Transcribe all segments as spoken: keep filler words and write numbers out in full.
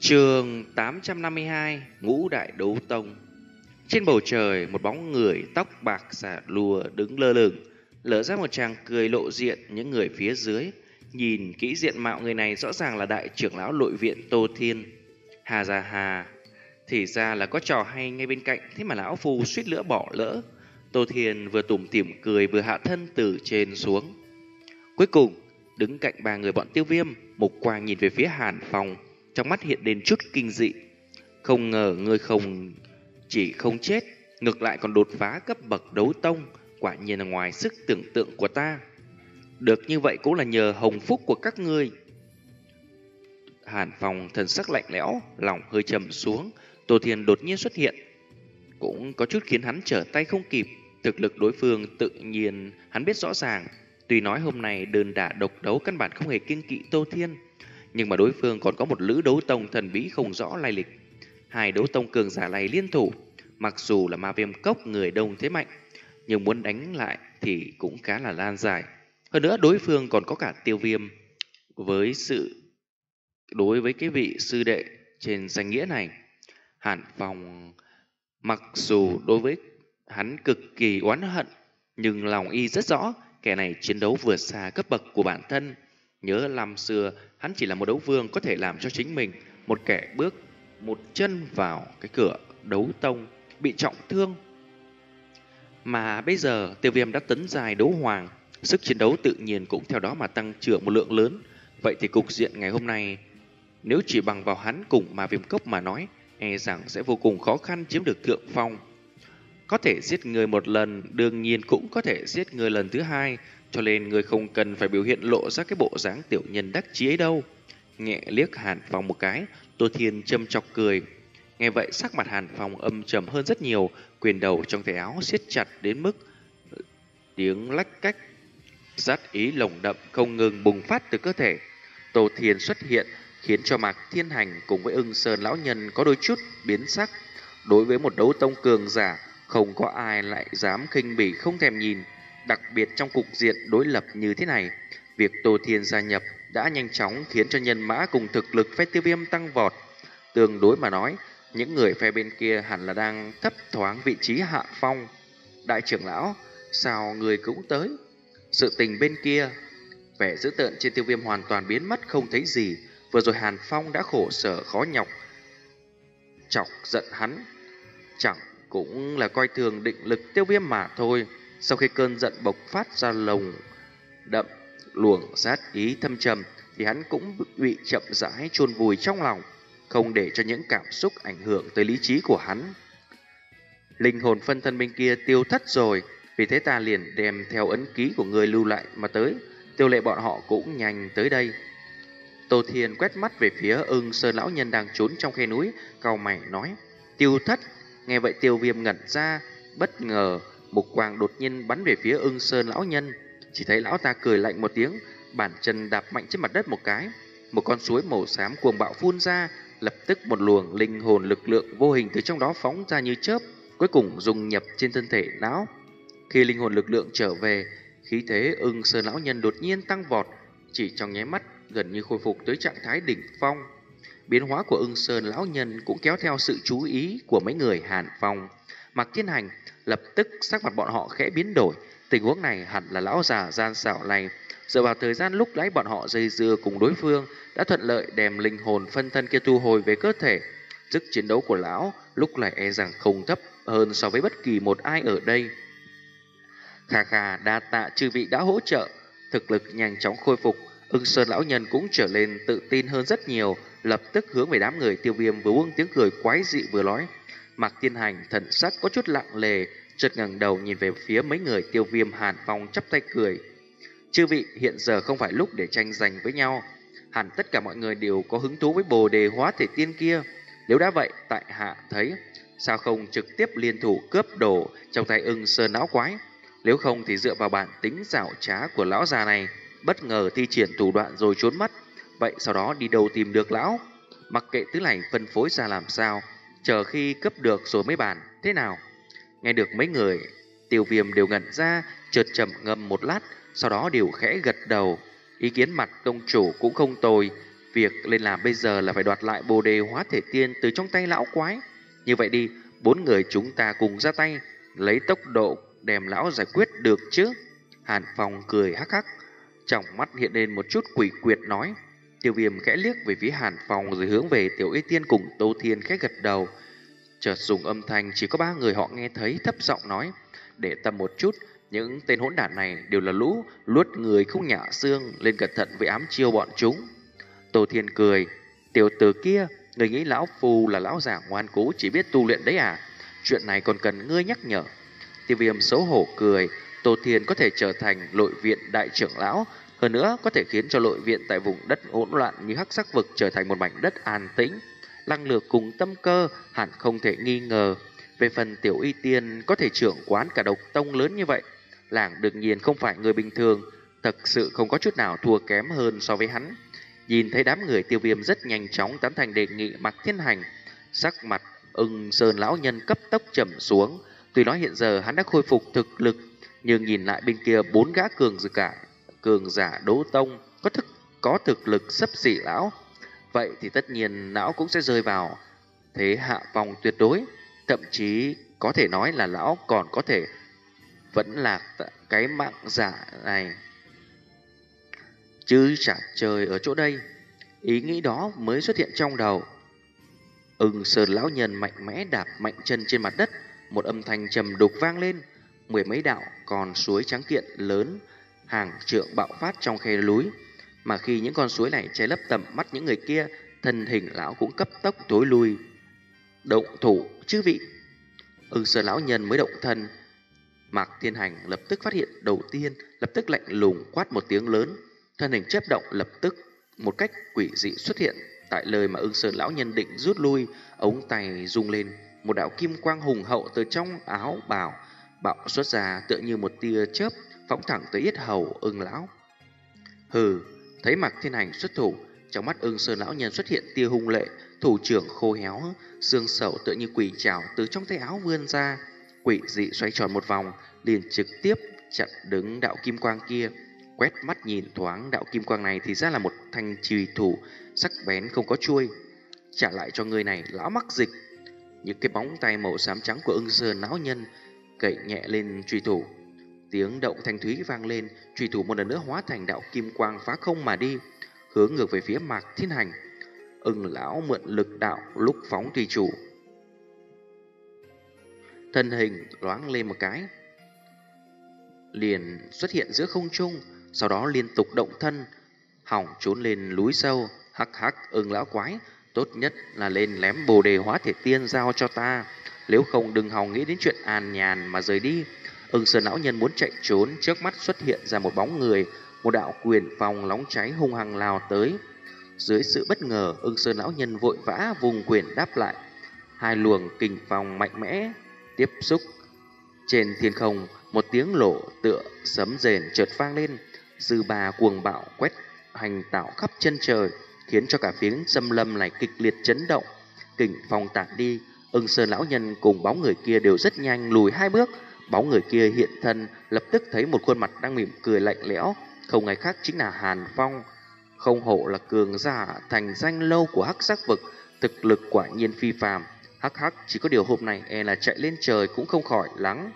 Chương tám trăm năm mươi hai Ngũ Đại Đấu Tông. Trên bầu trời, một bóng người tóc bạc xả lùa đứng lơ lửng, lở ra một tràng cười lộ diện những người phía dưới. Nhìn kỹ diện mạo người này rõ ràng là đại trưởng lão nội viện Tô Thiên. Hà ra hà, thì ra là có trò hay ngay bên cạnh, thế mà lão phu suýt nữa bỏ lỡ. Tô Thiên vừa tủm tỉm cười vừa hạ thân từ trên xuống. Cuối cùng, đứng cạnh ba người bọn Tiêu Viêm, mục quang nhìn về phía Hàn Phong, trong mắt hiện lên chút kinh dị. Không ngờ ngươi không chỉ không chết, ngược lại còn đột phá cấp bậc đấu tông, quả nhiên là ngoài sức tưởng tượng của ta. Được như vậy cũng là nhờ hồng phúc của các ngươi. Hàn Phong thần sắc lạnh lẽo, lòng hơi trầm xuống. Tô Thiên đột nhiên xuất hiện, cũng có chút khiến hắn trở tay không kịp. Thực lực đối phương tự nhiên hắn biết rõ ràng. Tuy nói hôm nay đơn đả độc đấu căn bản không hề kiêng kỵ Tô Thiên, nhưng mà đối phương còn có một lữ đấu tông thần bí không rõ lai lịch. Hai đấu tông cường giả này liên thủ, mặc dù là ma viêm cốc người đông thế mạnh, nhưng muốn đánh lại thì cũng khá là lan dài. Hơn nữa đối phương còn có cả Tiêu Viêm. Với sự đối với cái vị sư đệ trên danh nghĩa này, Hàn Phong mặc dù đối với hắn cực kỳ oán hận, nhưng lòng y rất rõ kẻ này chiến đấu vượt xa cấp bậc của bản thân. Nhớ năm xưa hắn chỉ là một đấu vương, có thể làm cho chính mình một kẻ bước một chân vào cái cửa đấu tông bị trọng thương. Mà bây giờ Tiêu Viêm đã tấn giai đấu hoàng, sức chiến đấu tự nhiên cũng theo đó mà tăng trưởng một lượng lớn. Vậy thì cục diện ngày hôm nay, nếu chỉ bằng vào hắn cùng ma viêm cốc mà nói, e rằng sẽ vô cùng khó khăn chiếm được thượng phong. Có thể giết người một lần, đương nhiên cũng có thể giết người lần thứ hai, cho nên người không cần phải biểu hiện lộ ra cái bộ dáng tiểu nhân đắc chí ấy đâu. Nhẹ liếc Hàn Phong một cái, Tô Thiên châm chọc cười. Nghe vậy sắc mặt Hàn Phong âm trầm hơn rất nhiều, quyền đầu trong tay áo siết chặt đến mức tiếng lách cách, sát ý lồng đậm không ngừng bùng phát từ cơ thể. Tô Thiên xuất hiện khiến cho Mạc Thiên Hành cùng với Ưng Sơn lão nhân có đôi chút biến sắc. Đối với một đấu tông cường giả, không có ai lại dám khinh bỉ không thèm nhìn. Đặc biệt trong cục diện đối lập như thế này, việc Tô Thiên gia nhập đã nhanh chóng khiến cho nhân mã cùng thực lực phe Tiêu Viêm tăng vọt. Tương đối mà nói, những người phe bên kia hẳn là đang thấp thoáng vị trí hạ phong. Đại trưởng lão, sao người cũng tới? Sự tình bên kia, vẻ dữ tợn trên Tiêu Viêm hoàn toàn biến mất không thấy gì. Vừa rồi Hàn Phong đã khổ sở khó nhọc chọc giận hắn, chẳng cũng là coi thường định lực Tiêu Viêm mà thôi. Sau khi cơn giận bộc phát ra lồng đậm luồng sát ý thâm trầm, thì hắn cũng bị chậm rãi chôn vùi trong lòng, không để cho những cảm xúc ảnh hưởng tới lý trí của hắn. Linh hồn phân thân bên kia tiêu thất rồi, vì thế ta liền đem theo ấn ký của người lưu lại mà tới. Tiêu Lệ bọn họ cũng nhanh tới đây. Tô Thiên quét mắt về phía Ưng Sơn lão nhân đang trốn trong khe núi, cau mày nói: Tiêu thất. Nghe vậy Tiêu Viêm ngẩn ra, bất ngờ mục quang đột nhiên bắn về phía Ưng Sơn lão nhân. Chỉ thấy lão ta cười lạnh một tiếng, bàn chân đạp mạnh trên mặt đất một cái, một con suối màu xám cuồng bạo phun ra, lập tức một luồng linh hồn lực lượng vô hình từ trong đó phóng ra như chớp, cuối cùng dung nhập trên thân thể lão. Khi linh hồn lực lượng trở về, khí thế Ưng Sơn lão nhân đột nhiên tăng vọt, chỉ trong nháy mắt gần như khôi phục tới trạng thái đỉnh phong. Biến hóa của Ưng Sơn lão nhân cũng kéo theo sự chú ý của mấy người Hàn Phong. Mạc Thiên Hành lập tức sắc mặt bọn họ khẽ biến đổi. Tình huống này hẳn là lão già gian xảo này dựa vào thời gian lúc nãy bọn họ dây dưa cùng đối phương đã thuận lợi đem linh hồn phân thân kia thu hồi về cơ thể. Sức chiến đấu của lão lúc này e rằng không thấp hơn so với bất kỳ một ai ở đây. Khà khà, đa tạ chư vị đã hỗ trợ. Thực lực nhanh chóng khôi phục, Ưng Sơn lão nhân cũng trở lên tự tin hơn rất nhiều, lập tức hướng về đám người Tiêu Viêm vừa buông tiếng cười quái dị vừa nói. Mạc Thiên Hành thần sắc có chút lặng lề, chợt ngẩng đầu nhìn về phía mấy người Tiêu Viêm Hàn Phong chắp tay cười. Chư vị, hiện giờ không phải lúc để tranh giành với nhau, hẳn tất cả mọi người đều có hứng thú với Bồ Đề hóa thể tiên kia. Nếu đã vậy, tại hạ thấy sao không trực tiếp liên thủ cướp đồ trong tay Ưng Sơn lão quái. Nếu không thì dựa vào bản tính xảo trá của lão già này, bất ngờ thi triển thủ đoạn rồi trốn mất. Vậy sau đó đi đâu tìm được lão? Mặc kệ thứ này phân phối ra làm sao, chờ khi cấp được rồi mới bàn, thế nào? Nghe được mấy người Tiêu Viêm đều ngẩn ra, chợt trầm ngâm một lát, sau đó đều khẽ gật đầu. Ý kiến mặt tông chủ cũng không tồi, Việc lên làm bây giờ là phải đoạt lại bồ đề hóa thể tiên từ trong tay lão quái. Như vậy đi, bốn người chúng ta cùng ra tay, lấy tốc độ đem lão giải quyết được chứ? Hàn Phong cười hắc hắc, trong mắt hiện lên một chút quỷ quyệt nói. Tiêu Viêm khẽ liếc về phía Hàn Phong rồi hướng về Tiểu Y Tiên cùng Tô Thiên khẽ gật đầu. Chợt dùng âm thanh chỉ có ba người họ nghe thấy, thấp giọng nói: để tâm một chút, những tên hỗn đản này đều là lũ luốt người không nhả xương, lên cẩn thận với ám chiêu bọn chúng. Tô Thiên cười: tiểu tử kia, người nghĩ lão phù là lão già ngoan cố chỉ biết tu luyện đấy à? Chuyện này còn cần ngươi nhắc nhở. Tiêu Viêm xấu hổ cười: Tô Thiên có thể trở thành nội viện đại trưởng lão, hơn nữa có thể khiến cho nội viện tại vùng đất hỗn loạn như Hắc Sắc vực trở thành một mảnh đất an tĩnh. Lăng lược cùng tâm cơ hẳn không thể nghi ngờ. Về phần Tiểu Y Tiên có thể trưởng quán cả độc tông lớn như vậy, làng đương nhiên không phải người bình thường, thật sự không có chút nào thua kém hơn so với hắn. Nhìn thấy đám người Tiêu Viêm rất nhanh chóng tán thành đề nghị Mạc Thiên Hành, sắc mặt Ưng Sơn lão nhân cấp tốc trầm xuống. Tuy nói hiện giờ hắn đã khôi phục thực lực, nhưng nhìn lại bên kia bốn gã cường giả cả cường giả đấu tông có thực có thực lực xấp xỉ lão, vậy thì tất nhiên lão cũng sẽ rơi vào thế hạ phong tuyệt đối. Thậm chí có thể nói là lão còn có thể vẫn là cái mạng giả này chứ chả chơi ở chỗ đây. Ý nghĩ đó mới xuất hiện trong đầu. Ưng Sơn lão nhân mạnh mẽ đạp mạnh chân trên mặt đất, một âm thanh trầm đục vang lên. Mười mấy đạo con suối trắng kiện lớn hàng trượng bạo phát trong khe núi, mà khi những con suối này che lấp tầm mắt những người kia, thân hình lão cũng cấp tốc tối lui. Động thủ chư vị. Ưng Sơn lão nhân mới động thân. Mạc Thiên Hành lập tức phát hiện đầu tiên, lập tức lạnh lùng quát một tiếng lớn, thân hình chớp động lập tức một cách quỷ dị xuất hiện tại lời mà Ưng Sơn lão nhân định rút lui. Ống tay rung lên, một đạo kim quang hùng hậu từ trong áo bào bạo xuất ra, tựa như một tia chớp phóng thẳng tới yết hầu Ưng lão. Hừ, thấy Mạc Thiên Hành xuất thủ, trong mắt Ưng Sơn lão nhân xuất hiện tia hung lệ, thủ trưởng khô héo, xương sẩu tựa như quỷ trảo từ trong tay áo vươn ra, quỷ dị xoay tròn một vòng, liền trực tiếp chặn đứng đạo kim quang kia. Quét mắt nhìn thoáng, đạo kim quang này thì ra là một thanh chùy thủ sắc bén không có chuôi. Trả lại cho người này, lão mắc dịch. Những cái bóng tay màu xám trắng của Ưng Sơn lão nhân cậy nhẹ lên chùy thủ, tiếng động thanh thúy vang lên, chùy thủ một lần nữa hóa thành đạo kim quang phá không mà đi, hướng ngược về phía Mạc Thiên Hành. Ưng lão mượn lực đạo lúc phóng thủy chủ, thân hình loáng lên một cái, liền xuất hiện giữa không trung, sau đó liên tục động thân, hỏng trốn lên núi sâu. Hắc hắc, Ưng lão quái, tốt nhất là lên lém bồ đề hóa thể tiên giao cho ta, nếu không đừng hòng nghĩ đến chuyện an nhàn mà rời đi. Ưng Sơn lão nhân muốn chạy trốn, trước mắt xuất hiện ra một bóng người, một đạo quyền phong nóng cháy hung hăng lao tới. Dưới sự bất ngờ, Ưng Sơn lão nhân vội vã vùng quyền đáp lại. Hai luồng kình phong mạnh mẽ tiếp xúc. Trên thiên không, một tiếng lộ tựa sấm rền chợt vang lên, dư bà cuồng bạo quét hành tạo khắp chân trời, khiến cho cả phiến xâm lâm này kịch liệt chấn động. Kình phong tản đi, Ưng Sơn lão nhân cùng bóng người kia đều rất nhanh lùi hai bước. Bóng người kia hiện thân, lập tức thấy một khuôn mặt đang mỉm cười lạnh lẽo, không ai khác chính là Hàn Phong. Không hổ là cường giả thành danh lâu của Hắc Sắc vực, thực lực quả nhiên phi phàm. Hắc hắc, chỉ có điều hôm nay e là chạy lên trời cũng không khỏi lắng.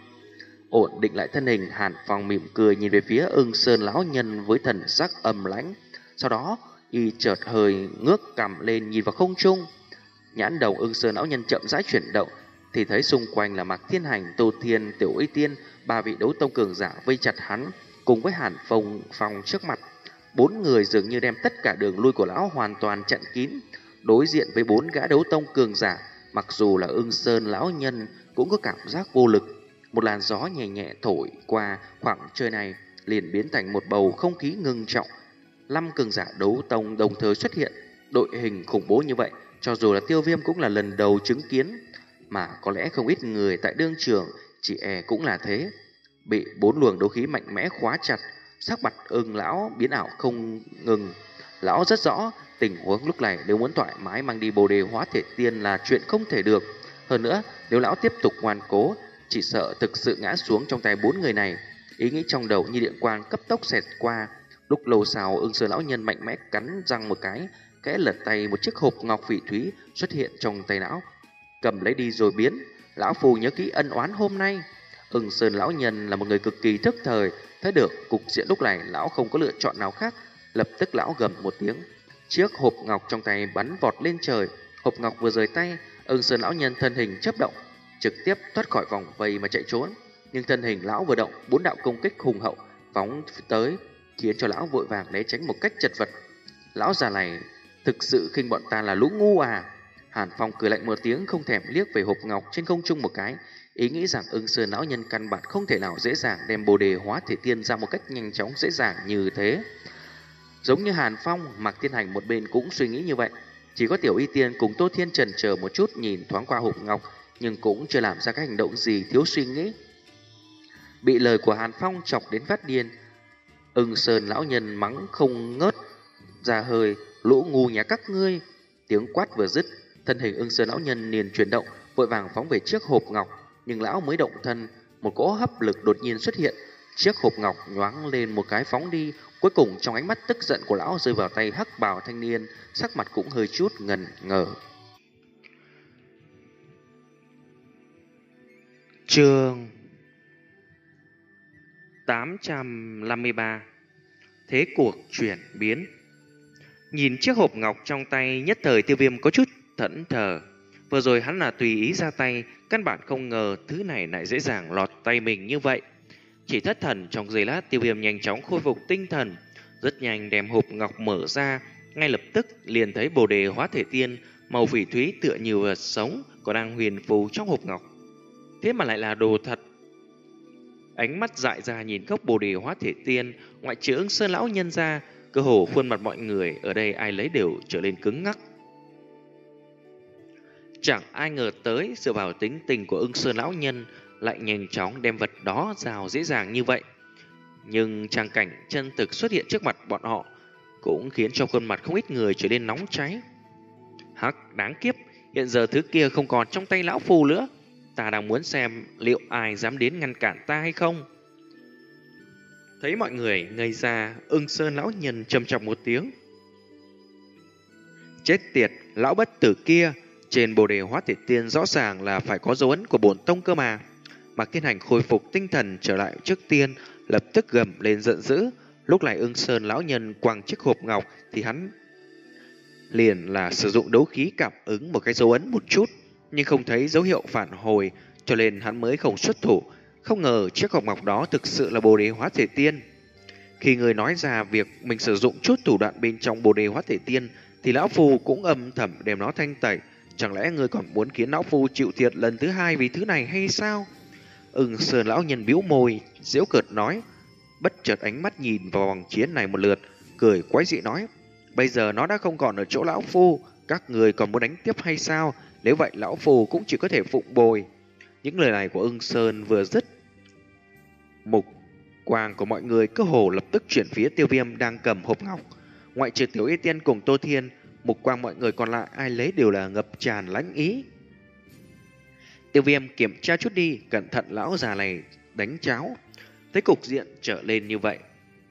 Ổn định lại thân hình, Hàn Phong mỉm cười nhìn về phía Ưng Sơn lão nhân với thần sắc âm lãnh. Sau đó, y chợt hơi ngước cằm lên nhìn vào không trung. Nhãn đầu Ưng Sơn lão nhân chậm rãi chuyển động, thì thấy xung quanh là Mạc Thiên Hành, Tô Thiên, Tiểu Y Tiên, ba vị đấu tông cường giả vây chặt hắn, cùng với Hàn Phong Phong trước mặt. Bốn người dường như đem tất cả đường lui của lão hoàn toàn chặn kín. Đối diện với bốn gã đấu tông cường giả, mặc dù là Ưng Sơn lão nhân cũng có cảm giác vô lực. Một làn gió nhẹ nhẹ thổi qua khoảng trời này, liền biến thành một bầu không khí ngưng trọng. Năm cường giả đấu tông đồng thời xuất hiện, đội hình khủng bố như vậy, cho dù là Tiêu Viêm cũng là lần đầu chứng kiến, mà có lẽ không ít người tại đương trường chỉ e cũng là thế. Bị bốn luồng đấu khí mạnh mẽ khóa chặt, sắc mặt Ưng lão biến ảo không ngừng. Lão rất rõ tình huống lúc này, nếu muốn thoải mái mang đi bồ đề hóa thể tiên là chuyện không thể được. Hơn nữa, nếu lão tiếp tục ngoan cố, chỉ sợ thực sự ngã xuống trong tay bốn người này. Ý nghĩ trong đầu như điện quang cấp tốc xẹt qua. Lúc lâu sau, Ưng Sơn lão nhân mạnh mẽ cắn răng một cái, kẽ lật tay, một chiếc hộp ngọc phỉ thúy xuất hiện trong tay lão. Cầm lấy đi rồi biến. Lão Phu nhớ kỹ ân oán hôm nay. Ưng Sơn lão nhân là một người cực kỳ thức thời, thấy được cục diện lúc này lão không có lựa chọn nào khác. Lập tức lão gầm một tiếng, chiếc hộp ngọc trong tay bắn vọt lên trời. Hộp ngọc vừa rời tay, Ưng Sơn lão nhân thân hình chớp động, trực tiếp thoát khỏi vòng vây mà chạy trốn. Nhưng thân hình lão vừa động, bốn đạo công kích hùng hậu phóng tới, khiến cho lão vội vàng né tránh một cách chật vật. Lão già này thực sự khinh bọn ta là lũ ngu à? Hàn Phong cười lạnh một tiếng, không thèm liếc về hộp ngọc trên không trung một cái, ý nghĩ rằng Ưng Sơn lão nhân căn bản không thể nào dễ dàng đem Bồ Đề Hóa Thể Tiên ra một cách nhanh chóng dễ dàng như thế. Giống như Hàn Phong, Mạc Thiên Hành một bên cũng suy nghĩ như vậy. Chỉ có Tiểu Y Tiên cùng Tô Thiên chần chờ một chút, nhìn thoáng qua hộp ngọc, nhưng cũng chưa làm ra các hành động gì thiếu suy nghĩ. Bị lời của Hàn Phong chọc đến phát điên, Ưng Sơn lão nhân mắng không ngớt ra hơi, lũ ngu nhà các ngươi. Tiếng quát vừa dứt, thân hình Ưng Sơn lão nhân liền chuyển động, vội vàng phóng về chiếc hộp ngọc. Nhưng lão mới động thân, một cỗ hấp lực đột nhiên xuất hiện, chiếc hộp ngọc nhoáng lên một cái phóng đi. Cuối cùng trong ánh mắt tức giận của lão rơi vào tay hắc bào thanh niên, sắc mặt cũng hơi chút ngần ngờ. Chương tám trăm năm mươi ba. Thế cuộc chuyển biến. Nhìn chiếc hộp ngọc trong tay, nhất thời Tiêu Viêm có chút thẫn thờ. Vừa rồi hắn là tùy ý ra tay, căn bản không ngờ thứ này lại dễ dàng lọt tay mình như vậy. Chỉ thất thần trong giây lát, Tiêu Viêm nhanh chóng khôi phục tinh thần, rất nhanh đem hộp ngọc mở ra, ngay lập tức liền thấy Bồ Đề Hóa Thể Tiên màu phỉ thúy tựa như vật sống còn đang huyền phù trong hộp ngọc. Thế mà lại là đồ thật. Ánh mắt dại ra nhìn gốc Bồ Đề Hóa Thể Tiên, ngoại trừ Ưng Sơn lão nhân ra, cơ hồ khuôn mặt mọi người ở đây ai lấy đều trở nên cứng ngắc. Chẳng ai ngờ tới dựa vào tính tình của Ưng Sơn lão nhân lại nhanh chóng đem vật đó rào dễ dàng như vậy. Nhưng trang cảnh chân thực xuất hiện trước mặt bọn họ cũng khiến cho khuôn mặt không ít người trở nên nóng cháy. Hắc, đáng kiếp, hiện giờ thứ kia không còn trong tay lão phu nữa. Ta đang muốn xem liệu ai dám đến ngăn cản ta hay không. Thấy mọi người ngây ra, Ưng Sơn lão nhân trầm trọng một tiếng. Chết tiệt, lão bất tử kia, trên Bồ Đề Hóa Thể Tiên rõ ràng là phải có dấu ấn của bổn tông cơ mà. Mạc Thiên Hành khôi phục tinh thần trở lại trước tiên, lập tức gầm lên giận dữ. Lúc này Ưng Sơn lão nhân quăng chiếc hộp ngọc thì hắn liền là sử dụng đấu khí cảm ứng một cái dấu ấn một chút, nhưng không thấy dấu hiệu phản hồi, cho nên hắn mới không xuất thủ. Không ngờ chiếc hộp ngọc đó thực sự là Bồ Đề Hóa Thể Tiên. Khi người nói ra việc mình sử dụng chút thủ đoạn bên trong Bồ Đề Hóa Thể Tiên, thì lão phu cũng âm thầm đem nó thanh tẩy. Chẳng lẽ người còn muốn khiến lão phu chịu thiệt lần thứ hai vì thứ này hay sao? Ưng Sơn lão nhân bĩu môi, giễu cợt nói, bất chợt ánh mắt nhìn vào vòng chiến này một lượt, cười quái dị nói, bây giờ nó đã không còn ở chỗ lão phu, các người còn muốn đánh tiếp hay sao? Nếu vậy lão phu cũng chỉ có thể phụng bồi. Những lời này của Ưng Sơn vừa dứt, mục quang của mọi người cơ hồ lập tức chuyển phía Tiêu Viêm đang cầm hộp ngọc. Ngoại trừ Tiểu Y Tiên cùng Tô Thiên, mục quang mọi người còn lại ai lấy đều là ngập tràn lãnh ý. Tiêu Viêm kiểm tra chút đi, cẩn thận lão già này đánh cháo. Thấy cục diện trở lên như vậy,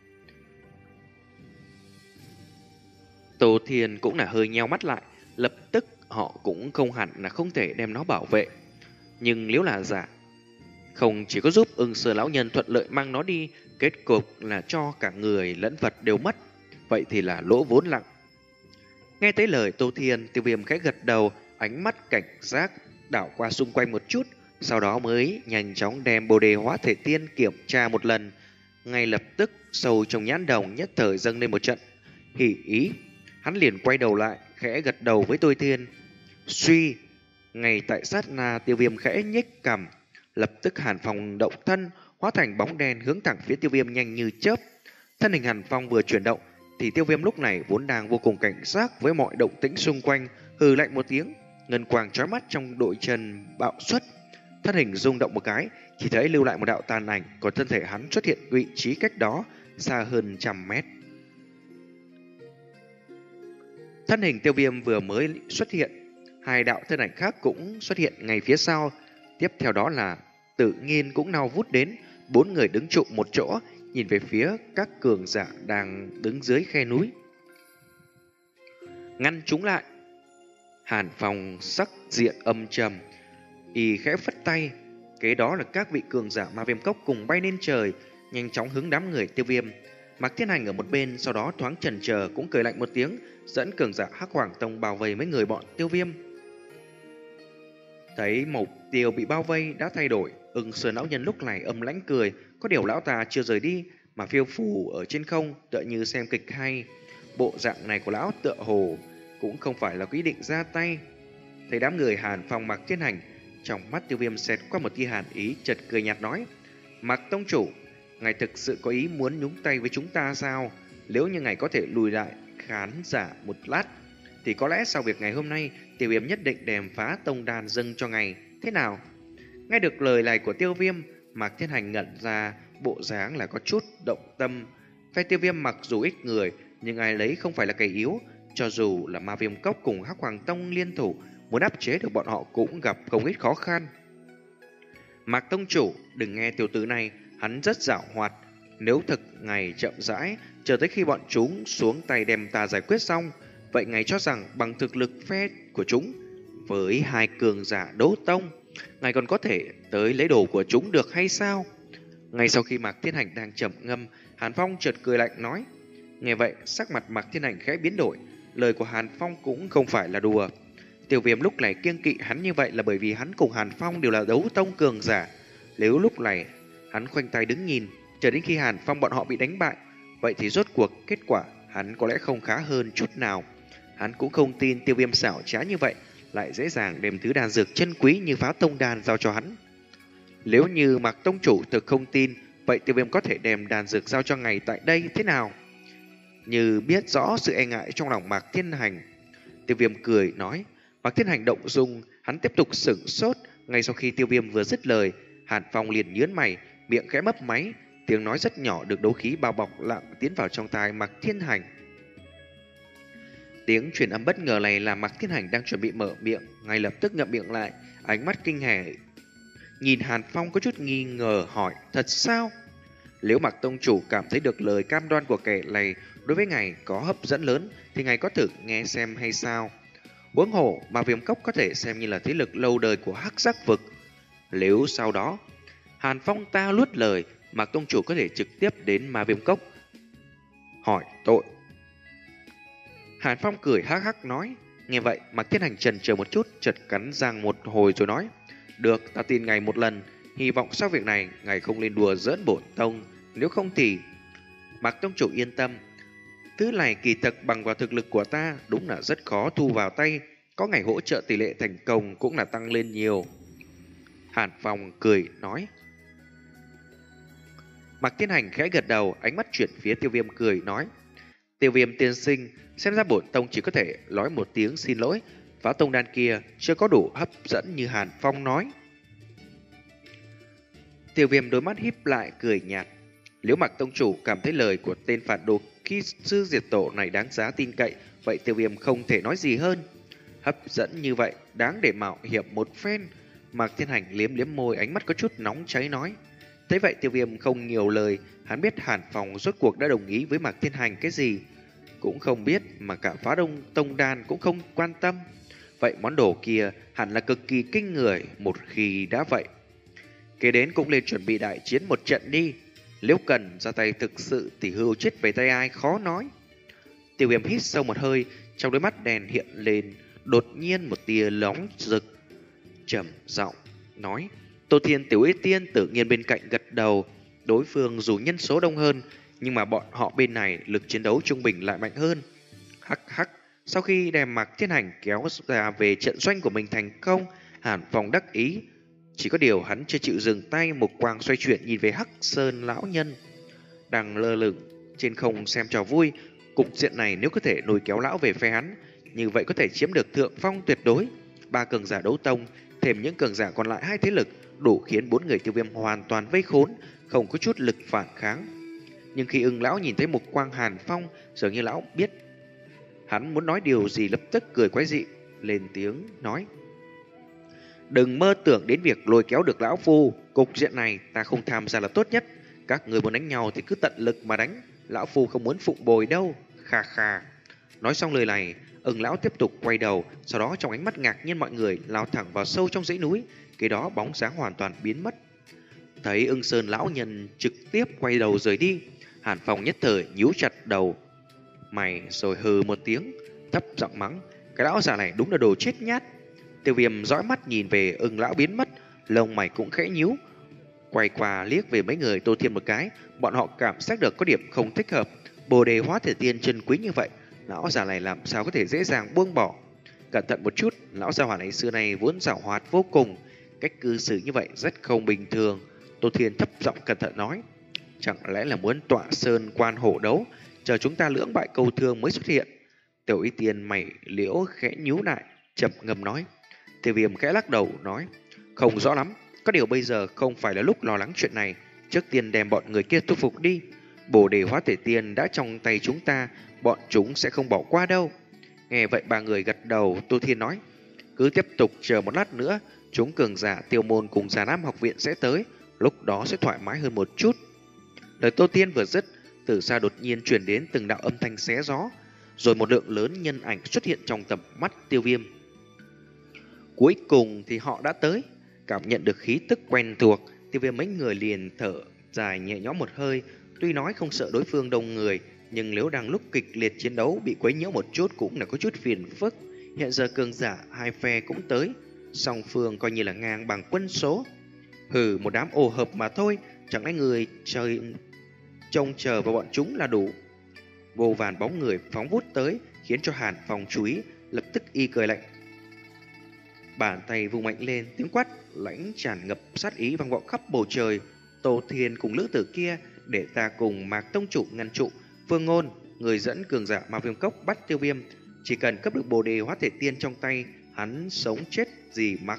Tô Thiên cũng là hơi nheo mắt lại. Lập tức họ cũng không hẳn là không thể đem nó bảo vệ, nhưng nếu là giả, không chỉ có giúp Ưng Sơn lão nhân thuận lợi mang nó đi, kết cục là cho cả người lẫn vật đều mất, vậy thì là lỗ vốn lặng. Nghe tới lời Tô Thiên, Tiêu Viêm khẽ gật đầu, ánh mắt cảnh giác đảo qua xung quanh một chút, sau đó mới nhanh chóng đem Bồ Đề Hóa Thể Tiên kiểm tra một lần. Ngay lập tức sâu trong nhãn đồng nhất thời dâng lên một trận hỉ ý. Hắn liền quay đầu lại, khẽ gật đầu với Tô Thiên. Suy, ngay tại sát na, Tiêu Viêm khẽ nhếch cằm, lập tức Hàn Phong động thân, hóa thành bóng đen hướng thẳng phía Tiêu Viêm nhanh như chớp. Thân hình Hàn Phong vừa chuyển động, thì Tiêu Viêm lúc này vốn đang vô cùng cảnh giác với mọi động tĩnh xung quanh, hừ lạnh một tiếng, ngân quang chói mắt trong đội chân bạo xuất, thân hình rung động một cái, chỉ thấy lưu lại một đạo tàn ảnh, còn thân thể hắn xuất hiện vị trí cách đó xa hơn trăm mét. Thân hình Tiêu Viêm vừa mới xuất hiện, hai đạo thân ảnh khác cũng xuất hiện ngay phía sau. Tiếp theo đó là Tự Nhiên cũng nao vút đến, bốn người đứng trụ một chỗ, nhìn về phía các cường giả đang đứng dưới khe núi. ngăn chúng lại. Hàn Phong sắc diện âm trầm, y khẽ phất tay, kế đó là các vị cường giả Ma Viêm Cốc cùng bay lên trời, nhanh chóng hướng đám người Tiêu Viêm. Mạc Thiên Hành ở một bên sau đó thoáng chần chờ cũng cười lạnh một tiếng, dẫn cường giả Hắc Hoàng Tông bao vây mấy người bọn Tiêu Viêm. Thấy mục tiêu bị bao vây đã thay đổi, Ưng Sơn lão nhân lúc này âm lãnh cười, có điều lão ta chưa rời đi mà phiêu phù ở trên không, tựa như xem kịch hay. Bộ dạng này của lão tựa hồ cũng không phải là quyết định ra tay. Thấy đám người Hàn Phong Mạc Thiên Hành, trong mắt Tiêu Viêm xẹt qua một tia hàn ý, chợt cười nhạt nói: Mạc tông chủ, ngài thực sự có ý muốn nhúng tay với chúng ta sao? Nếu như ngài có thể lùi lại khán giả một lát, thì có lẽ sau việc ngày hôm nay, Tiêu Viêm nhất định đem phá tông đàn dâng cho ngài. Thế nào? Nghe được lời này của Tiêu Viêm, Mạc Thiên Hành ngẩn ra, bộ dáng là có chút động tâm. Phe Tiêu Viêm mặc dù ít người, nhưng ai lấy không phải là kẻ yếu. Cho dù là Ma Viêm Cốc cùng Hắc Hoàng Tông liên thủ, muốn áp chế được bọn họ cũng gặp không ít khó khăn. Mạc tông chủ, đừng nghe tiểu tử này, hắn rất giảo hoạt. Nếu thực ngài chậm rãi, chờ tới khi bọn chúng xuống tay đem ta giải quyết xong, vậy ngài cho rằng bằng thực lực phe của chúng với hai cường giả đấu tông, ngài còn có thể tới lấy đồ của chúng được hay sao? Ngay sau khi Mạc Thiên Hành đang trầm ngâm, Hàn Phong chợt cười lạnh nói. Nghe vậy, sắc mặt Mạc Thiên Hành khẽ biến đổi, lời của Hàn Phong cũng không phải là đùa. Tiêu Viêm lúc này kiêng kỵ hắn như vậy là bởi vì hắn cùng Hàn Phong đều là đấu tông cường giả. Nếu lúc này hắn khoanh tay đứng nhìn, chờ đến khi Hàn Phong bọn họ bị đánh bại, vậy thì rốt cuộc kết quả hắn có lẽ không khá hơn chút nào. Hắn cũng không tin Tiêu Viêm xảo trá như vậy lại dễ dàng đem thứ đan dược chân quý như phá tông đan giao cho hắn. Nếu như Mạc tông chủ thực không tin, vậy Tiêu Viêm có thể đem đan dược giao cho ngài tại đây thế nào? Như biết rõ sự e ngại trong lòng Mạc Thiên Hành, Tiêu Viêm cười nói. Mạc Thiên Hành động dung, hắn tiếp tục sửng sốt. Ngay sau khi Tiêu Viêm vừa dứt lời, Hàn Phong liền nhướng mày, miệng khẽ mấp máy, tiếng nói rất nhỏ được đấu khí bao bọc lặng tiến vào trong tai Mạc Thiên Hành. Tiếng truyền âm bất ngờ này làm Mạc Thiên Hành đang chuẩn bị mở miệng, ngay lập tức ngậm miệng lại, ánh mắt kinh hãi nhìn Hàn Phong có chút nghi ngờ hỏi: thật sao? Nếu Mạc tông chủ cảm thấy được lời cam đoan của kẻ này đối với ngài có hấp dẫn lớn, thì ngài có thử nghe xem hay sao? Huống hồ, Ma Viêm Cốc có thể xem như là thế lực lâu đời của Hắc Giác vực. Nếu sau đó Hàn Phong ta luốt lời, Mạc tông chủ có thể trực tiếp đến Ma Viêm Cốc hỏi tội. Hàn Phong cười hắc hắc nói. Nghe vậy, Mạc Thiên Hành chần chờ một chút, chợt cắn răng một hồi rồi nói: được, ta tin ngài một lần, hy vọng sau việc này ngài không lên đùa giỡn bổn tông, nếu không thì... Mạc tông chủ yên tâm, thứ này kỳ thực bằng vào thực lực của ta đúng là rất khó thu vào tay, có ngày hỗ trợ tỷ lệ thành công cũng là tăng lên nhiều. Hàn Phong cười nói. Mạc Thiên Hành khẽ gật đầu, ánh mắt chuyển phía Tiêu Viêm cười nói: Tiêu Viêm tiên sinh, xem ra bổn tông chỉ có thể nói một tiếng xin lỗi, phá tông đan kia chưa có đủ hấp dẫn như Hàn Phong nói. Tiêu Viêm đôi mắt híp lại cười nhạt. Nếu Mạc tông chủ cảm thấy lời của tên phản đồ khi sư diệt tổ này đáng giá tin cậy, vậy Tiêu Viêm không thể nói gì hơn. Hấp dẫn như vậy, đáng để mạo hiểm một phen. Mạc Thiên Hành liếm liếm môi, ánh mắt có chút nóng cháy nói. Thế vậy Tiêu Viêm không nhiều lời, hắn biết Hàn Phong rốt cuộc đã đồng ý với Mạc Thiên Hành cái gì. Cũng không biết mà cả phá đông tông đan cũng không quan tâm. Vậy món đồ kia hẳn là cực kỳ kinh người một khi đã vậy. Kế đến cũng lên chuẩn bị đại chiến một trận đi. Nếu cần ra tay thực sự thì hưu chết về tay ai khó nói. Tiêu Viêm hít sâu một hơi, trong đôi mắt đèn hiện lên đột nhiên một tia nóng rực, trầm giọng nói. Tô Thiên Tiểu Y Tiên tự nhiên bên cạnh gật đầu. Đối phương dù nhân số đông hơn, nhưng mà bọn họ bên này lực chiến đấu trung bình lại mạnh hơn. Hắc hắc, sau khi đem Mạc Thiên Hành kéo ra về trận doanh của mình thành công, Hàn Phong đắc ý. Chỉ có điều hắn chưa chịu dừng tay, mục quang xoay chuyển nhìn về Hắc Sơn lão nhân đang lơ lửng trên không xem trò vui. Cục diện này nếu có thể lôi kéo lão về phe hắn, như vậy có thể chiếm được thượng phong tuyệt đối. Ba cường giả đấu tông thêm những cường giả còn lại hai thế lực đủ khiến bốn người Tiêu Viêm hoàn toàn vây khốn, không có chút lực phản kháng. Nhưng khi Ưng lão nhìn thấy mục quang Hàn Phong, dường như lão biết hắn muốn nói điều gì, lập tức cười quái dị lên tiếng nói: đừng mơ tưởng đến việc lôi kéo được lão phu, cục diện này ta không tham gia là tốt nhất. Các người muốn đánh nhau thì cứ tận lực mà đánh, lão phu không muốn phụng bồi đâu. Khà khà. Nói xong lời này, Ưng lão tiếp tục quay đầu, sau đó trong ánh mắt ngạc nhiên mọi người lao thẳng vào sâu trong dãy núi, kế đó bóng dáng hoàn toàn biến mất. Thấy Ưng Sơn lão nhân trực tiếp quay đầu rời đi, Hàn Phong nhất thời nhíu chặt đầu mày rồi hừ một tiếng, thấp giọng mắng: cái lão già này đúng là đồ chết nhát. Tiêu Viêm dõi mắt nhìn về Ưng lão biến mất, lông mày cũng khẽ nhíu, quay qua liếc về mấy người Tô Thiên một cái. Bọn họ cảm giác được có điểm không thích hợp. Bồ đề hóa thể tiên chân quý như vậy, lão già này làm sao có thể dễ dàng buông bỏ. Cẩn thận một chút, lão già hỏa này xưa nay vốn giảo hoạt vô cùng, cách cư xử như vậy rất không bình thường. Tô Thiên thấp giọng cẩn thận nói: chẳng lẽ là muốn tọa sơn quan hổ đấu, chờ chúng ta lưỡng bại câu thương mới xuất hiện? Tiểu Y Tiên mày liễu khẽ nhíu lại, chậm ngâm nói. Tiêu Viêm khẽ lắc đầu nói: không rõ lắm, có điều bây giờ không phải là lúc lo lắng chuyện này, trước tiên đem bọn người kia thu phục đi. Bồ đề hóa thể tiên đã trong tay chúng ta, bọn chúng sẽ không bỏ qua đâu. Nghe vậy ba người gật đầu. Tô Thiên nói: cứ tiếp tục chờ một lát nữa, chúng cường giả Tiêu Môn cùng Già Nam học viện sẽ tới, lúc đó sẽ thoải mái hơn một chút. Lời Tô Thiên vừa dứt, từ xa đột nhiên truyền đến từng đạo âm thanh xé gió, rồi một lượng lớn nhân ảnh xuất hiện trong tầm mắt Tiêu Viêm. Cuối cùng thì họ đã tới. Cảm nhận được khí tức quen thuộc, Tiêu Viêm mấy người liền thở dài nhẹ nhõm một hơi. Tuy nói không sợ đối phương đông người, nhưng nếu đang lúc kịch liệt chiến đấu bị quấy nhiễu một chút cũng là có chút phiền phức. Hiện giờ cường giả hai phe cũng tới, song phương coi như là ngang bằng quân số. Hừ, một đám ồ hợp mà thôi, chẳng lẽ người trời trông chờ vào bọn chúng là đủ. Vô vàn bóng người phóng vút tới, khiến cho Hàn Phong chú ý, lập tức y cười lạnh. Bàn tay vung mạnh lên, tiếng quát lãnh tràn ngập sát ý vang vọng khắp bầu trời. Tô Thiên cùng lữ tử kia, để ta cùng Mạc Tông chủ ngăn trụ. Phương Ngôn, người dẫn cường giả Ma Viêm Cốc bắt Tiêu Viêm, chỉ cần cấp được bồ đề hóa thể tiên trong tay, hắn sống chết gì mặc.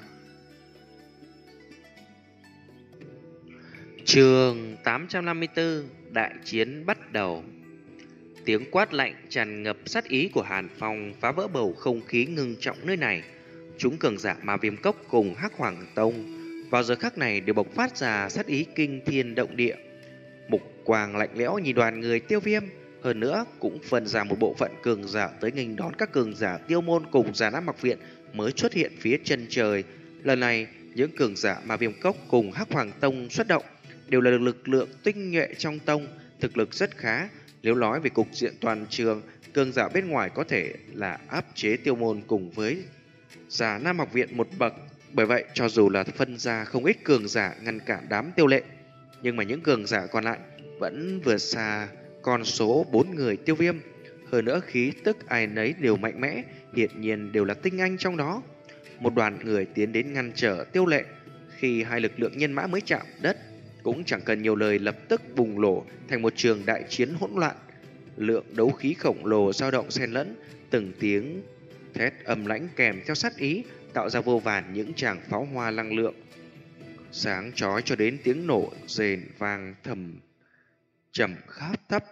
Chương tám trăm năm mươi tư, đại chiến bắt đầu. Tiếng quát lạnh tràn ngập sát ý của Hàn Phong phá vỡ bầu không khí ngưng trọng nơi này. Chúng cường giả Ma Viêm Cốc cùng Hắc Hoàng Tông vào giờ khắc này đều bộc phát ra sát ý kinh thiên động địa. Mục quang lạnh lẽo nhìn đoàn người Tiêu Viêm, hơn nữa cũng phân ra một bộ phận cường giả tới nghênh đón các cường giả Tiêu Môn cùng Già Nam học viện mới xuất hiện phía chân trời. Lần này, những cường giả Ma Viêm Cốc cùng Hắc Hoàng Tông xuất động đều là lực lượng tinh nhuệ trong tông, thực lực rất khá. Nếu nói về cục diện toàn trường, cường giả bên ngoài có thể là áp chế Tiêu Môn cùng với Già Nam học viện một bậc. Bởi vậy, cho dù là phân ra không ít cường giả ngăn cản đám Tiêu Lệ, nhưng mà những cường giả còn lại vẫn vượt xa con số bốn người Tiêu Viêm. Hơn nữa khí tức ai nấy đều mạnh mẽ, hiển nhiên đều là tinh anh trong đó. Một đoàn người tiến đến ngăn trở Tiêu Lệ. Khi hai lực lượng nhân mã mới chạm đất, cũng chẳng cần nhiều lời, lập tức bùng nổ thành một trường đại chiến hỗn loạn. Lượng đấu khí khổng lồ dao động xen lẫn, từng tiếng thét âm lãnh kèm theo sát ý, tạo ra vô vàn những tràng pháo hoa năng lượng sáng chói cho đến tiếng nổ rền vang thầm trầm khắp thấp.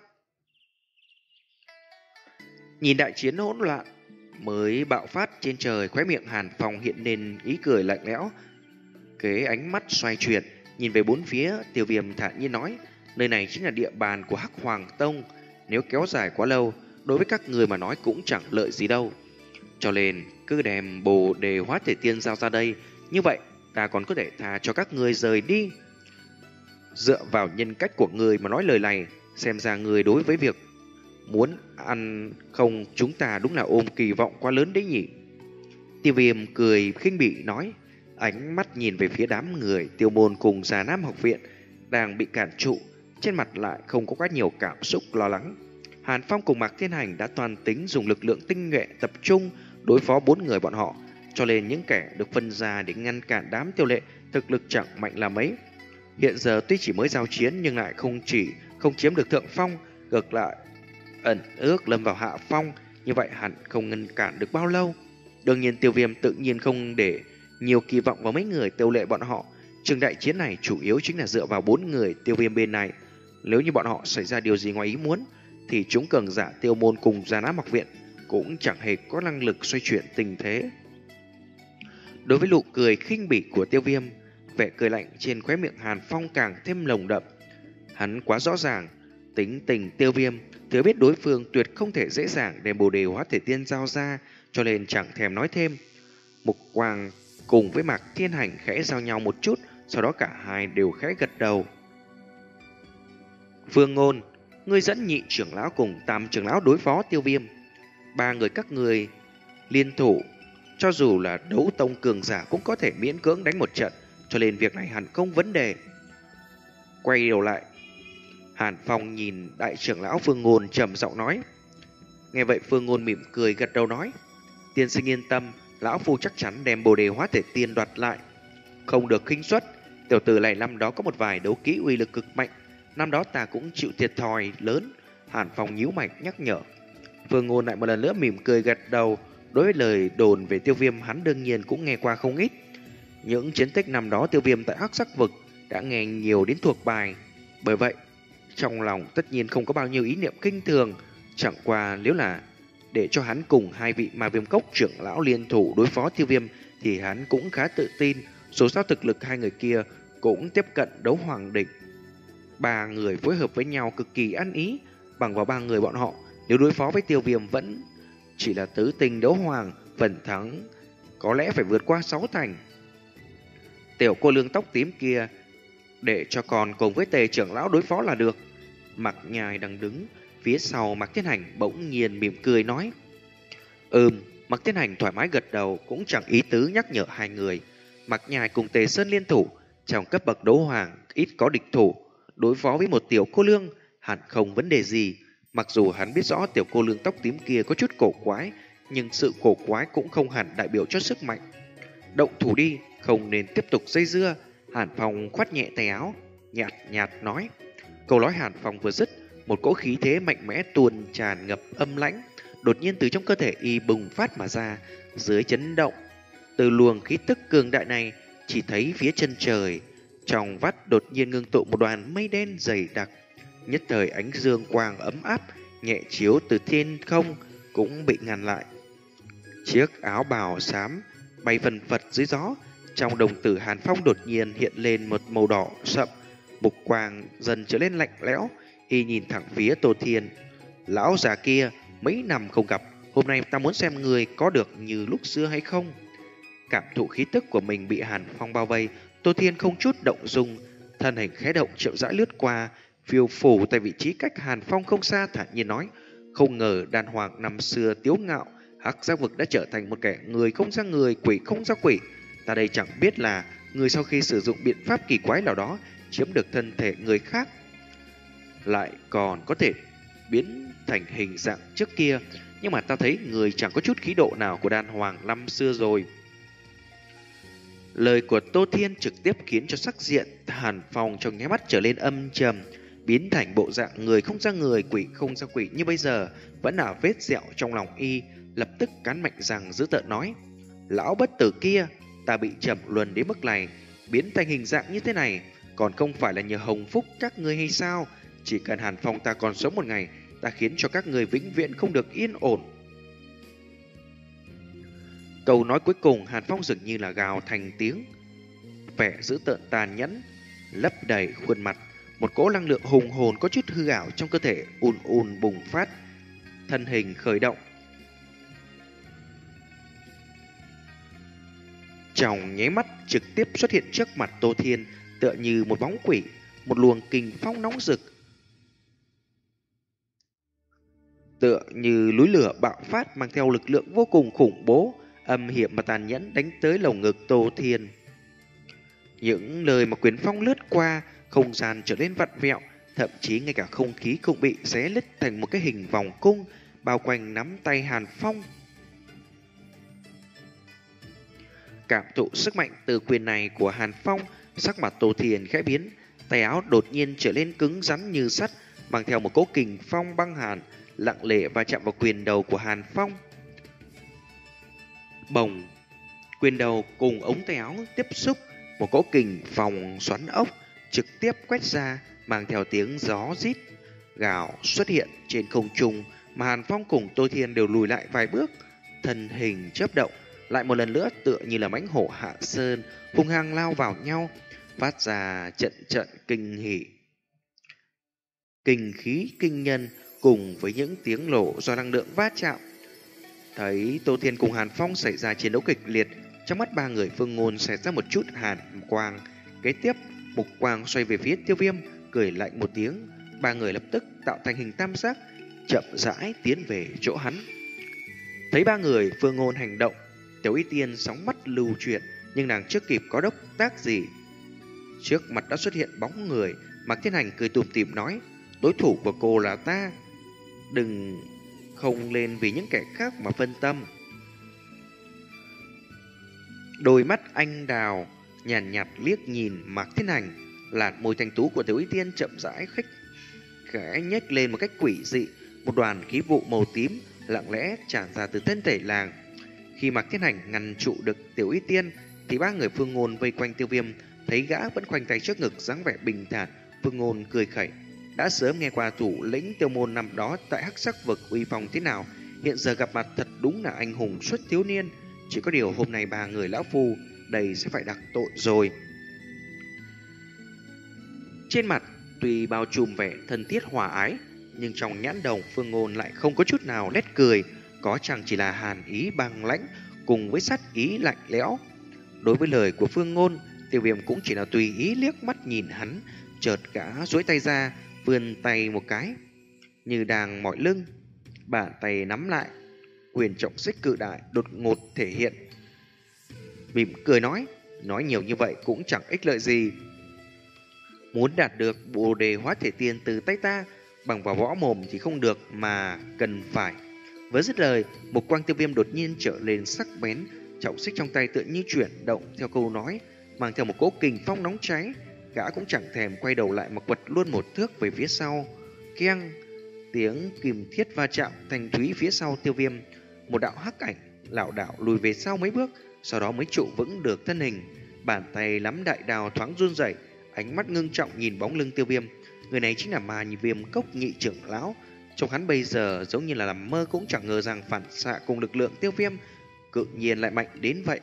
Nhìn đại chiến hỗn loạn mới bạo phát trên trời, khóe miệng Hàn Phong hiện lên ý cười lạnh lẽo, kế ánh mắt xoay chuyển nhìn về bốn phía. Tiêu Viêm thản nhiên nói: nơi này chính là địa bàn của Hắc Hoàng Tông, nếu kéo dài quá lâu, đối với các người mà nói cũng chẳng lợi gì đâu. Cho nên cứ đem bồ đề hóa thể tiên giao ra đây, như vậy ta còn có thể tha cho các người rời đi. Dựa vào nhân cách của người mà nói lời này, xem ra người đối với việc muốn ăn không chúng ta đúng là ôm kỳ vọng quá lớn đấy nhỉ. Tiêu Viêm cười khinh bỉ nói, ánh mắt nhìn về phía đám người Tiêu Môn cùng Già Nam học viện đang bị cản trụ, trên mặt lại không có quá nhiều cảm xúc lo lắng. Hàn Phong cùng Mạc Thiên Hành đã toàn tính dùng lực lượng tinh nhuệ tập trung đối phó bốn người bọn họ, cho nên những kẻ được phân ra để ngăn cản đám Tiêu Lệ thực lực chẳng mạnh là mấy. Hiện giờ tuy chỉ mới giao chiến nhưng lại không chỉ không chiếm được thượng phong, ngược lại ẩn ước lâm vào hạ phong, như vậy hẳn không ngăn cản được bao lâu. Đương nhiên Tiêu Viêm tự nhiên không để nhiều kỳ vọng vào mấy người Tiêu Lệ bọn họ. Trường đại chiến này chủ yếu chính là dựa vào bốn người Tiêu Viêm bên này. Nếu như bọn họ xảy ra điều gì ngoài ý muốn, thì chúng cường giả Tiêu Môn cùng Già Nam học viện cũng chẳng hề có năng lực xoay chuyển tình thế. Đối với nụ cười khinh bỉ của Tiêu Viêm, vẻ cười lạnh trên khóe miệng Hàn Phong càng thêm lồng đậm. Hắn quá rõ ràng tính tình Tiêu Viêm, Thừa biết đối phương tuyệt không thể dễ dàng đem bồ đề hóa thể tiên giao ra, cho nên chẳng thèm nói thêm. Mục Quang cùng với Mạc Thiên Hành khẽ giao nhau một chút, sau đó cả hai đều khẽ gật đầu. Phương Ngôn, ngươi dẫn nhị trưởng lão cùng tam trưởng lão đối phó Tiêu Viêm. Ba người các người liên thủ, cho dù là đấu tông cường giả cũng có thể miễn cưỡng đánh một trận, cho nên việc này hẳn không vấn đề. Quay đầu lại, Hàn Phong nhìn đại trưởng lão Phương Ngôn trầm giọng nói. Nghe vậy Phương Ngôn mỉm cười gật đầu nói, tiên sinh yên tâm, lão phu chắc chắn đem bồ đề hóa thể tiên đoạt lại. Không được khinh suất, tiểu tử này năm đó có một vài đấu kỹ uy lực cực mạnh, năm đó ta cũng chịu thiệt thòi lớn. Hàn Phong nhíu mày nhắc nhở. Phương Ngôn lại một lần nữa mỉm cười gật đầu. Đối với lời đồn về Tiêu Viêm, hắn đương nhiên cũng nghe qua không ít. Những chiến tích năm đó Tiêu Viêm tại Hắc Sắc Vực đã nghe nhiều đến thuộc bài. Bởi vậy trong lòng tất nhiên không có bao nhiêu ý niệm kinh thường. Chẳng qua nếu là để cho hắn cùng hai vị Ma Viêm Cốc trưởng lão liên thủ đối phó Tiêu Viêm thì hắn cũng khá tự tin. Dù sao thực lực hai người kia cũng tiếp cận đấu hoàng đỉnh. Ba người phối hợp với nhau cực kỳ ăn ý. Bằng vào ba người bọn họ, nếu đối phó với Tiêu Viêm vẫn chỉ là tứ tinh đấu hoàng, phần thắng có lẽ phải vượt qua sáu thành. Tiểu cô lương tóc tím kia để cho con cùng với Tề trưởng lão đối phó là được. Mạc Nhai đang đứng phía sau Mạc Thiên Hành bỗng nhiên mỉm cười nói. Ừm, Mạc Thiên Hành thoải mái gật đầu, cũng chẳng ý tứ nhắc nhở hai người. Mạc Nhai cùng Tề Sơn liên thủ, trong cấp bậc đấu hoàng ít có địch thủ, đối phó với một tiểu cô lương hẳn không vấn đề gì. Mặc dù hắn biết rõ tiểu cô lương tóc tím kia có chút cổ quái, nhưng sự cổ quái cũng không hẳn đại biểu cho sức mạnh. Động thủ đi, không nên tiếp tục dây dưa. Hàn Phong khoát nhẹ tay áo, nhạt nhạt nói. Câu nói Hàn Phong vừa dứt, một cỗ khí thế mạnh mẽ tuôn tràn ngập âm lãnh đột nhiên từ trong cơ thể y bùng phát mà ra. Dưới chấn động từ luồng khí tức cường đại này, chỉ thấy phía chân trời trong vắt đột nhiên ngưng tụ một đoàn mây đen dày đặc. Nhất thời ánh dương quang ấm áp nhẹ chiếu từ thiên không cũng bị ngăn lại. Chiếc áo bào xám bay phần phật dưới gió. Trong đồng tử Hàn Phong đột nhiên hiện lên một màu đỏ sậm, mục quang dần trở lên lạnh lẽo. Y nhìn thẳng phía Tô Thiên. Lão già kia, mấy năm không gặp, hôm nay ta muốn xem người có được như lúc xưa hay không. Cảm thụ khí tức của mình bị Hàn Phong bao vây, Tô Thiên không chút động dung, thân hình khẽ động chậm rãi lướt qua, phiêu phủ tại vị trí cách Hàn Phong không xa, thản nhiên nói. Không ngờ đàn hoàng năm xưa tiếu ngạo Hắc Giác Vực đã trở thành một kẻ người không ra người, quỷ không ra quỷ. Ta đây chẳng biết là người sau khi sử dụng biện pháp kỳ quái nào đó chiếm được thân thể người khác, lại còn có thể biến thành hình dạng trước kia. Nhưng mà ta thấy người chẳng có chút khí độ nào của đàn hoàng năm xưa rồi. Lời của Tô Thiên trực tiếp khiến cho sắc diện Hàn Phong trong nháy mắt trở lên âm trầm, biến thành bộ dạng người không ra người, quỷ không ra quỷ như bây giờ. Vẫn là vết sẹo trong lòng y, lập tức cắn mạnh răng dữ tợn nói. Lão bất tử kia, ta bị trầm luân đến mức này, biến thành hình dạng như thế này, còn không phải là nhờ hồng phúc các ngươi hay sao? Chỉ cần Hàn Phong ta còn sống một ngày, ta khiến cho các người vĩnh viễn không được yên ổn. Câu nói cuối cùng Hàn Phong dường như là gào thành tiếng, vẻ dữ tợn tàn nhẫn lấp đầy khuôn mặt. Một cỗ năng lượng hùng hồn có chút hư ảo trong cơ thể ùn ùn bùng phát, thân hình khởi động. Trong nháy mắt trực tiếp xuất hiện trước mặt Tô Thiên, tựa như một bóng quỷ. Một luồng kình phong nóng rực tựa như núi lửa bạo phát, mang theo lực lượng vô cùng khủng bố, âm hiểm và tàn nhẫn đánh tới lồng ngực Tô Thiên. Những lời mà quyền phong lướt qua, không gian trở nên vặn vẹo, thậm chí ngay cả không khí cũng bị xé lít thành một cái hình vòng cung bao quanh nắm tay Hàn Phong. Cảm thụ sức mạnh từ quyền này của Hàn Phong, sắc mặt Tô Thiên khẽ biến, tay áo đột nhiên trở lên cứng rắn như sắt, mang theo một cỗ kình phong băng hàn, lặng lẽ va chạm vào quyền đầu của Hàn Phong. Bồng, quyền đầu cùng ống tay áo tiếp xúc, một cỗ kình phong xoắn ốc trực tiếp quét ra, mang theo tiếng gió rít gào xuất hiện trên không trung, mà Hàn Phong cùng Tô Thiên đều lùi lại vài bước, thân hình chớp động, lại một lần nữa tựa như là mãnh hổ hạ sơn, hung hăng lao vào nhau, phát ra trận trận kinh hỉ. Kinh khí kinh nhân cùng với những tiếng nổ do năng lượng va chạm. Thấy Tô Thiên cùng Hàn Phong xảy ra chiến đấu kịch liệt, trong mắt ba người Phương Ngôn xẹt ra một chút hàn quang. Kế tiếp, mục quang xoay về phía Tiêu Viêm, cười lạnh một tiếng, ba người lập tức tạo thành hình tam giác, chậm rãi tiến về chỗ hắn. Thấy ba người Phương Ngôn hành động, Tiểu Y Tiên sóng mắt lưu chuyển, nhưng nàng chưa kịp có động tác gì, trước mặt đã xuất hiện bóng người. Mạc Thiên Hành cười tủm tỉm nói: đối thủ của cô là ta, đừng không lên vì những kẻ khác mà phân tâm. Đôi mắt anh đào nhàn nhạt, nhạt liếc nhìn Mạc Thiên Hành, làn môi thanh tú của Tiểu Y Tiên chậm rãi khích khẽ nhếch lên một cách quỷ dị, một đoàn khí vụ màu tím lặng lẽ tràn ra từ thân thể làng. Khi Mạc Thiên Hành ngăn trụ được Tiểu Y Tiên, thì ba người Phương Ngôn vây quanh Tiêu Viêm. Thấy gã vẫn khoanh tay trước ngực, dáng vẻ bình thản, Phương Ngôn cười khẩy. Đã sớm nghe qua thủ lĩnh Tiêu Môn năm đó tại Hắc Sắc Vực uy phong thế nào, hiện giờ gặp mặt thật đúng là anh hùng xuất thiếu niên. Chỉ có điều hôm nay ba người lão phu đây sẽ phải đắc tội rồi. Trên mặt tuy bao trùm vẻ thân thiết hòa ái, nhưng trong nhãn đồng Phương Ngôn lại không có chút nào nét cười, có chẳng chỉ là hàn ý băng lãnh cùng với sát ý lạnh lẽo. Đối với lời của Phương Ngôn, Tiêu Viêm cũng chỉ là tùy ý liếc mắt nhìn hắn, chợt gã duỗi tay ra, vươn tay một cái, như đang mỏi lưng, bàn tay nắm lại, quyền trọng xích cự đại đột ngột thể hiện. Mỉm cười nói: nói nhiều như vậy cũng chẳng ích lợi gì. Muốn đạt được Bồ Đề Hóa Thể Tiên từ tay ta, bằng vào võ mồm thì không được, mà cần phải. Với dứt lời, một quang Tiêu Viêm đột nhiên trở lên sắc bén, trọng xích trong tay tự như chuyển động theo câu nói, mang theo một cỗ kình phong nóng cháy. Gã cũng chẳng thèm quay đầu lại mà quật luôn một thước về phía sau. Keng, tiếng kìm thiết va chạm thanh thúy phía sau Tiêu Viêm. Một đạo hắc ảnh lảo đảo lùi về sau mấy bước, sau đó mới trụ vững được thân hình. Bàn tay nắm đại đao thoáng run rẩy, ánh mắt ngưng trọng nhìn bóng lưng Tiêu Viêm. Người này chính là Ma Viêm Cốc nhị trưởng lão. Trong hắn bây giờ giống như là làm mơ cũng chẳng ngờ rằng phản xạ cùng lực lượng Tiêu Viêm cự nhiên lại mạnh đến vậy,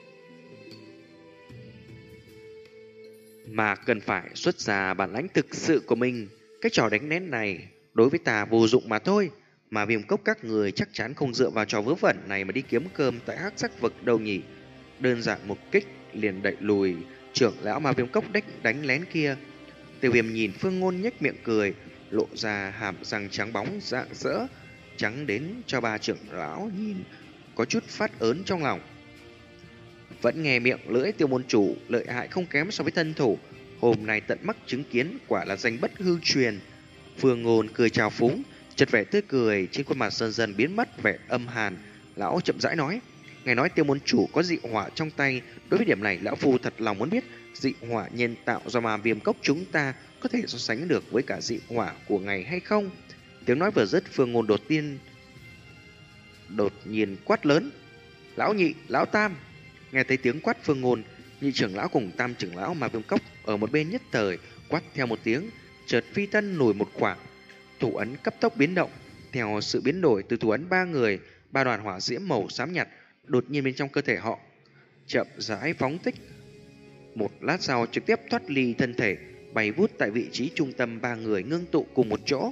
mà cần phải xuất ra bản lãnh thực sự của mình. Cái trò đánh nén này đối với ta vô dụng mà thôi. Mà Viêm Cốc các người chắc chắn không dựa vào trò vớ vẩn này mà đi kiếm cơm tại Hắc Sắc Vực đâu nhỉ. Đơn giản một kích liền đẩy lùi trưởng lão Ma Viêm Cốc đánh, đánh lén kia. Tiêu Viêm nhìn Phương Ngôn nhếch miệng cười, lộ ra hàm răng trắng bóng rạng rỡ, trắng đến cho ba trưởng lão nhìn có chút phát ớn trong lòng. Vẫn nghe miệng lưỡi Tiêu môn chủ lợi hại không kém so với thân thủ, hôm nay tận mắt chứng kiến quả là danh bất hư truyền. Phương Ngôn cười chào phúng, chợt vẻ tươi cười trên khuôn mặt dần dần biến mất vẻ âm hàn. Lão chậm rãi nói: ngài nói Tiêu môn chủ có dị hỏa trong tay, đối với điểm này lão phu thật lòng muốn biết, dị hỏa nhân tạo do Ma Viêm Cốc chúng ta có thể so sánh được với cả dị hỏa của ngài hay không? Tiếng nói vừa dứt, Phương Ngôn đột nhiên đột nhiên quát lớn: lão nhị, lão tam! Nghe thấy tiếng quát Phương Ngôn, nhị trưởng lão cùng tam trưởng lão Ma Viêm Cốc ở một bên nhất thời quát theo một tiếng, chợt phi thân lùi một khoảng. Thủ ấn cấp tốc biến động, theo sự biến đổi từ thủ ấn ba người, ba đoàn hỏa diễm màu xám nhạt đột nhiên bên trong cơ thể họ chậm rãi phóng thích. Một lát sau trực tiếp thoát ly thân thể, bay vút tại vị trí trung tâm ba người ngưng tụ cùng một chỗ.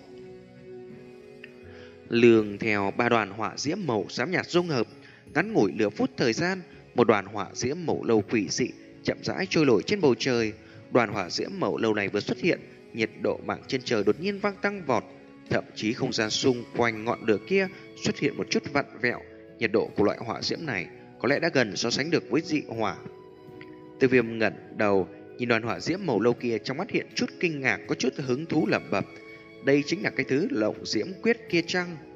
Lường theo ba đoàn hỏa diễm màu xám nhạt dung hợp, ngắn ngủi nửa phút thời gian, một đoàn hỏa diễm màu lâu quỷ dị chậm rãi trôi nổi trên bầu trời. Đoàn hỏa diễm màu lâu này vừa xuất hiện, nhiệt độ mảng trên trời đột nhiên vang tăng vọt, thậm chí không gian xung quanh ngọn lửa kia xuất hiện một chút vặn vẹo. Nhiệt độ của loại hỏa diễm này có lẽ đã gần so sánh được với dị hỏa. Tiêu Viêm ngẩng đầu nhìn đoàn hỏa diễm màu lâu kia, trong mắt hiện chút kinh ngạc, có chút hứng thú lẩm bẩm: đây chính là cái thứ Lộng Diễm Quyết kia chăng?